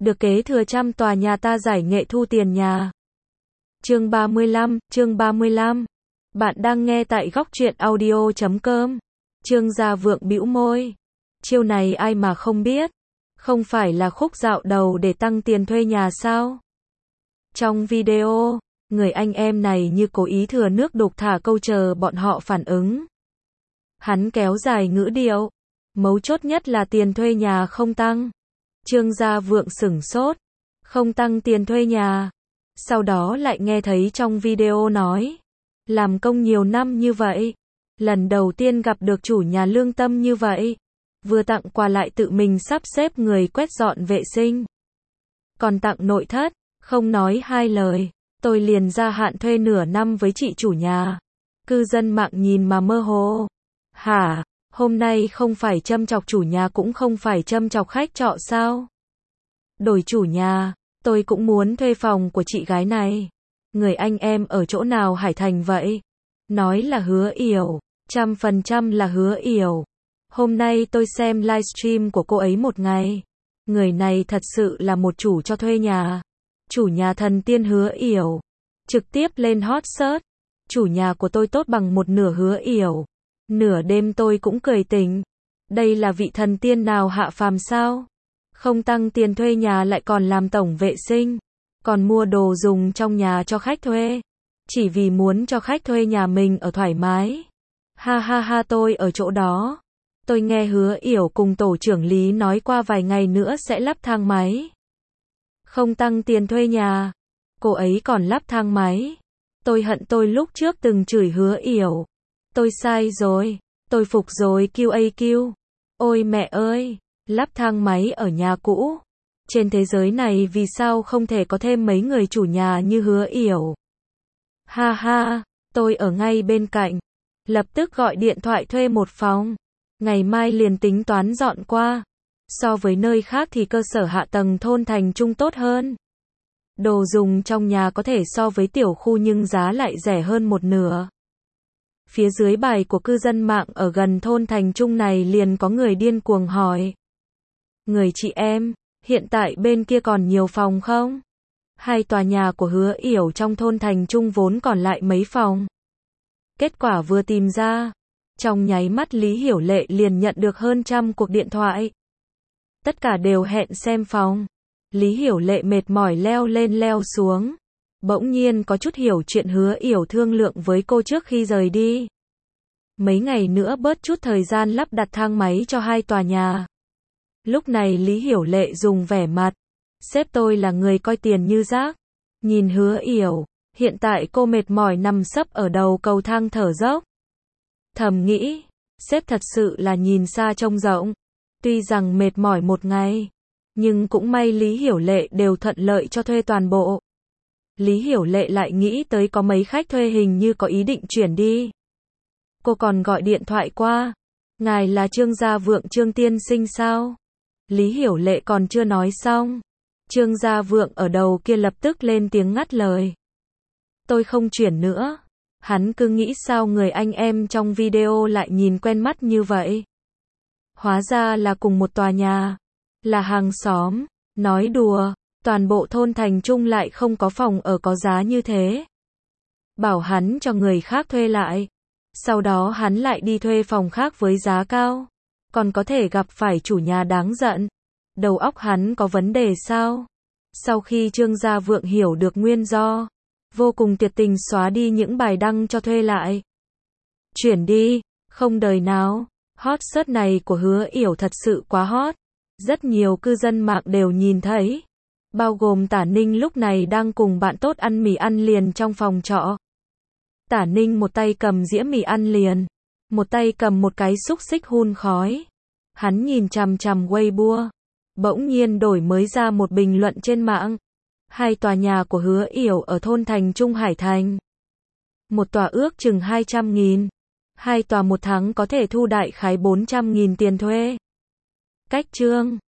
được kế thừa trăm tòa nhà ta giải nghệ thu tiền nhà. Chương 35. Bạn đang nghe tại góc truyện audio.com. Trương Gia Vượng bĩu môi. Chiêu này ai mà không biết. Không phải là khúc dạo đầu để tăng tiền thuê nhà sao? Trong video, người anh em này như cố ý thừa nước đục thả câu chờ bọn họ phản ứng. Hắn kéo dài ngữ điệu. Mấu chốt nhất là tiền thuê nhà không tăng. Trương Gia Vượng sửng sốt. Không tăng tiền thuê nhà. Sau đó lại nghe thấy trong video nói. Làm công nhiều năm như vậy. Lần đầu tiên gặp được chủ nhà lương tâm như vậy. Vừa tặng quà lại tự mình sắp xếp người quét dọn vệ sinh. Còn tặng nội thất, không nói hai lời. Tôi liền gia hạn thuê nửa năm với chị chủ nhà. Cư dân mạng nhìn mà mơ hồ. Hả? Hôm nay không phải châm chọc chủ nhà cũng không phải châm chọc khách trọ sao? Đổi chủ nhà, tôi cũng muốn thuê phòng của chị gái này. Người anh em ở chỗ nào Hải Thành vậy? Nói là Hứa Yểu, 100% là Hứa Yểu. Hôm nay tôi xem livestream của cô ấy một ngày. Người này thật sự là một chủ cho thuê nhà. Chủ nhà thần tiên Hứa Yểu. Trực tiếp lên hot search. Chủ nhà của tôi tốt bằng một nửa Hứa Yểu. Nửa đêm tôi cũng cười tỉnh. Đây là vị thần tiên nào hạ phàm sao? Không tăng tiền thuê nhà lại còn làm tổng vệ sinh. Còn mua đồ dùng trong nhà cho khách thuê. Chỉ vì muốn cho khách thuê nhà mình ở thoải mái. Ha ha ha, tôi ở chỗ đó. Tôi nghe Hứa Yểu cùng tổ trưởng Lý nói qua vài ngày nữa sẽ lắp thang máy. Không tăng tiền thuê nhà. Cô ấy còn lắp thang máy. Tôi hận tôi lúc trước từng chửi Hứa Yểu. Tôi sai rồi. Tôi phục rồi QAQ. Ôi mẹ ơi. Lắp thang máy ở nhà cũ. Trên thế giới này vì sao không thể có thêm mấy người chủ nhà như Hứa Yểu? Ha ha. Tôi ở ngay bên cạnh. Lập tức gọi điện thoại thuê một phòng. Ngày mai liền tính toán dọn qua. So với nơi khác thì cơ sở hạ tầng thôn thành trung tốt hơn. Đồ dùng trong nhà có thể so với tiểu khu nhưng giá lại rẻ hơn một nửa. Phía dưới bài của cư dân mạng ở gần thôn thành trung này liền có người điên cuồng hỏi. Người chị em, hiện tại bên kia còn nhiều phòng không? Hai tòa nhà của Hứa Yểu trong thôn thành trung vốn còn lại mấy phòng. Kết quả vừa tìm ra. Trong nháy mắt Lý Hiểu Lệ liền nhận được hơn 100 cuộc điện thoại. Tất cả đều hẹn xem phòng. Lý Hiểu Lệ mệt mỏi leo lên leo xuống. Bỗng nhiên có chút hiểu chuyện Hứa Yểu thương lượng với cô trước khi rời đi. Mấy ngày nữa bớt chút thời gian lắp đặt thang máy cho hai tòa nhà. Lúc này Lý Hiểu Lệ dùng vẻ mặt. Sếp tôi là người coi tiền như rác. Nhìn Hứa Yểu. Hiện tại cô mệt mỏi nằm sấp ở đầu cầu thang thở dốc. Thầm nghĩ. Sếp thật sự là nhìn xa trông rộng. Tuy rằng mệt mỏi một ngày. Nhưng cũng may Lý Hiểu Lệ đều thuận lợi cho thuê toàn bộ. Lý Hiểu Lệ lại nghĩ tới có mấy khách thuê hình như có ý định chuyển đi. Cô còn gọi điện thoại qua. Ngài là Trương Gia Vượng Trương tiên sinh sao? Lý Hiểu Lệ còn chưa nói xong. Trương Gia Vượng ở đầu kia lập tức lên tiếng ngắt lời. Tôi không chuyển nữa. Hắn cứ nghĩ sao người anh em trong video lại nhìn quen mắt như vậy. Hóa ra là cùng một tòa nhà. Là hàng xóm. Nói đùa. Toàn bộ thôn thành trung lại không có phòng ở có giá như thế. Bảo hắn cho người khác thuê lại. Sau đó hắn lại đi thuê phòng khác với giá cao. Còn có thể gặp phải chủ nhà đáng giận. Đầu óc hắn có vấn đề sao? Sau khi Trương Gia Vượng hiểu được nguyên do. Vô cùng tuyệt tình xóa đi những bài đăng cho thuê lại. Chuyển đi. Không đời nào. Hot search này của Hứa Yểu thật sự quá hot. Rất nhiều cư dân mạng đều nhìn thấy. Bao gồm Tả Ninh lúc này đang cùng bạn tốt ăn mì ăn liền trong phòng trọ. Tả Ninh một tay cầm dĩa mì ăn liền. Một tay cầm một cái xúc xích hun khói. Hắn nhìn chằm chằm Weibo. Bỗng nhiên đổi mới ra một bình luận trên mạng. Hai tòa nhà của Hứa Yểu ở thôn thành trung Hải Thành. Một tòa ước chừng 200.000. Hai tòa một tháng có thể thu đại khái 400.000 tiền thuê. Cách chương.